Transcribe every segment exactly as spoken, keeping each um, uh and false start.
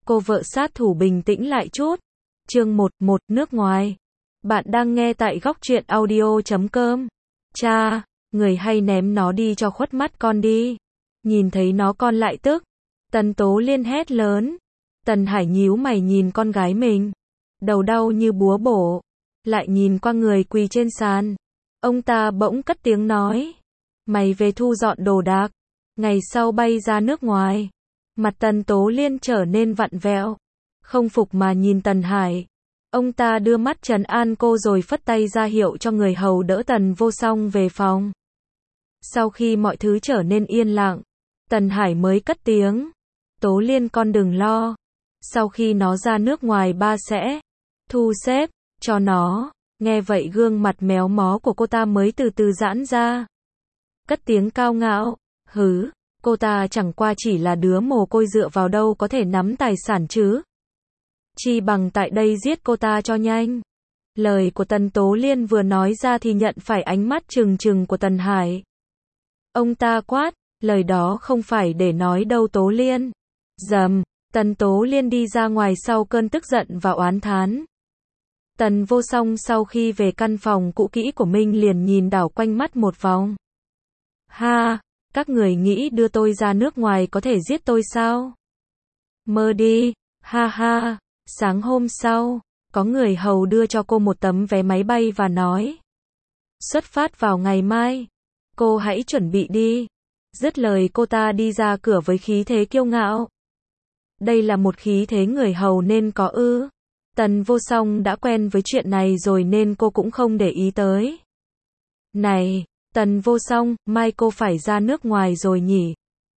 Cô vợ sát thủ bình tĩnh lại chút. Chương một, một nước ngoài. Bạn đang nghe tại góc truyện audio chấm com. Cha, người hay ném nó đi cho khuất mắt con đi. Nhìn thấy nó con lại tức. Tần Tố Liên hét lớn. Tần Hải nhíu mày nhìn con gái mình. Đầu đau như búa bổ. Lại nhìn qua người quỳ trên sàn. Ông ta bỗng cất tiếng nói. Mày về thu dọn đồ đạc. Ngày sau bay ra nước ngoài. Mặt Tần Tố Liên trở nên vặn vẹo. Không phục mà nhìn Tần Hải. Ông ta đưa mắt trấn an cô rồi phất tay ra hiệu cho người hầu đỡ Tần Vô Song về phòng. Sau khi mọi thứ trở nên yên lặng, Tần Hải mới cất tiếng. Tố Liên con đừng lo. Sau khi nó ra nước ngoài ba sẽ thu xếp cho nó. Nghe vậy gương mặt méo mó của cô ta mới từ từ giãn ra. Cất tiếng cao ngạo. Hứ, cô ta chẳng qua chỉ là đứa mồ côi dựa vào đâu có thể nắm tài sản chứ. Chi bằng tại đây giết cô ta cho nhanh. Lời của Tần Tố Liên vừa nói ra thì nhận phải ánh mắt trừng trừng của Tần Hải. Ông ta quát, lời đó không phải để nói đâu Tố Liên. Dầm, Tần Tố Liên đi ra ngoài sau cơn tức giận và oán thán. Tần Vô Song sau khi về căn phòng cũ kỹ của mình liền nhìn đảo quanh mắt một vòng. Ha, các người nghĩ đưa tôi ra nước ngoài có thể giết tôi sao? Mơ đi, ha ha. Sáng hôm sau, có người hầu đưa cho cô một tấm vé máy bay và nói. Xuất phát vào ngày mai. Cô hãy chuẩn bị đi. Dứt lời cô ta đi ra cửa với khí thế kiêu ngạo. Đây là một khí thế người hầu nên có ư. Tần Vô Song đã quen với chuyện này rồi nên cô cũng không để ý tới. Này, Tần Vô Song, mai cô phải ra nước ngoài rồi nhỉ?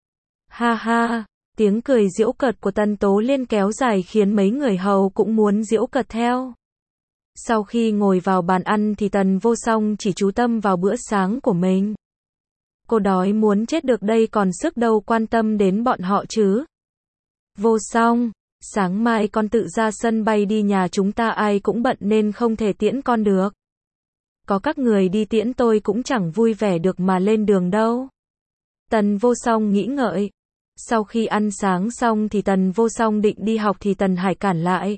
Ha ha. Tiếng cười giễu cợt của Tần Tố Liên kéo dài khiến mấy người hầu cũng muốn giễu cợt theo. Sau khi ngồi vào bàn ăn thì Tần Vô Song chỉ chú tâm vào bữa sáng của mình. Cô đói muốn chết được đây còn sức đâu quan tâm đến bọn họ chứ. Vô Song, sáng mai con tự ra sân bay đi, nhà chúng ta ai cũng bận nên không thể tiễn con được. Có các người đi tiễn tôi cũng chẳng vui vẻ được mà lên đường đâu. Tần Vô Song nghĩ ngợi. Sau khi ăn sáng xong thì Tần Vô Song định đi học thì Tần Hải cản lại.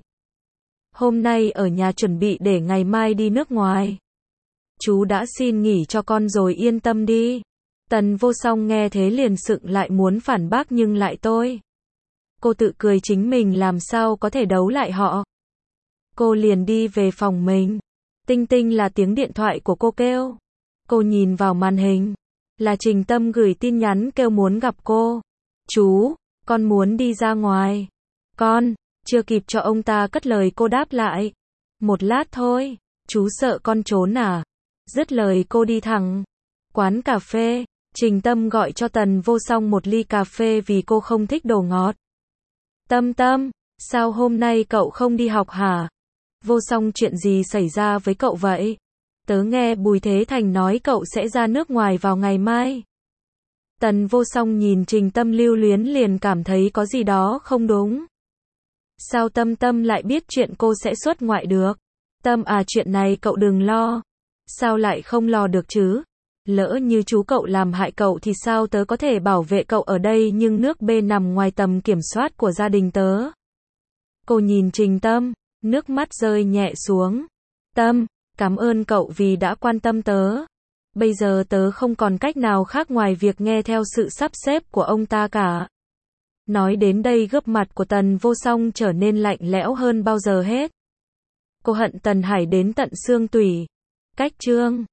Hôm nay ở nhà chuẩn bị để ngày mai đi nước ngoài. Chú đã xin nghỉ cho con rồi, yên tâm đi. Tần Vô Song nghe thế liền sững lại muốn phản bác nhưng lại tôi. Cô tự cười chính mình làm sao có thể đấu lại họ. Cô liền đi về phòng mình. Tinh tinh là tiếng điện thoại của cô kêu. Cô nhìn vào màn hình. Là Trình Tâm gửi tin nhắn kêu muốn gặp cô. Chú, con muốn đi ra ngoài. Con, chưa kịp cho ông ta cất lời cô đáp lại. Một lát thôi, chú sợ con trốn à? Dứt lời cô đi thẳng. Quán cà phê, Trình Tâm gọi cho Tần Vô Song một ly cà phê vì cô không thích đồ ngọt. Tâm Tâm, sao hôm nay cậu không đi học hả? Vô Song, chuyện gì xảy ra với cậu vậy? Tớ nghe Bùi Thế Thành nói cậu sẽ ra nước ngoài vào ngày mai. Tần Vô Song nhìn Trình Tâm lưu luyến liền cảm thấy có gì đó không đúng. Sao Tâm Tâm lại biết chuyện cô sẽ xuất ngoại được? Tâm à, chuyện này cậu đừng lo. Sao lại không lo được chứ? Lỡ như chú cậu làm hại cậu thì sao tớ có thể bảo vệ cậu ở đây, nhưng nước B nằm ngoài tầm kiểm soát của gia đình tớ. Cô nhìn Trình Tâm, nước mắt rơi nhẹ xuống. Tâm, cảm ơn cậu vì đã quan tâm tớ. Bây giờ tớ không còn cách nào khác ngoài việc nghe theo sự sắp xếp của ông ta cả. Nói đến đây gương mặt của Tần Vô Song trở nên lạnh lẽo hơn bao giờ hết. Cô hận Tần Hải đến tận xương tủy. Cách chương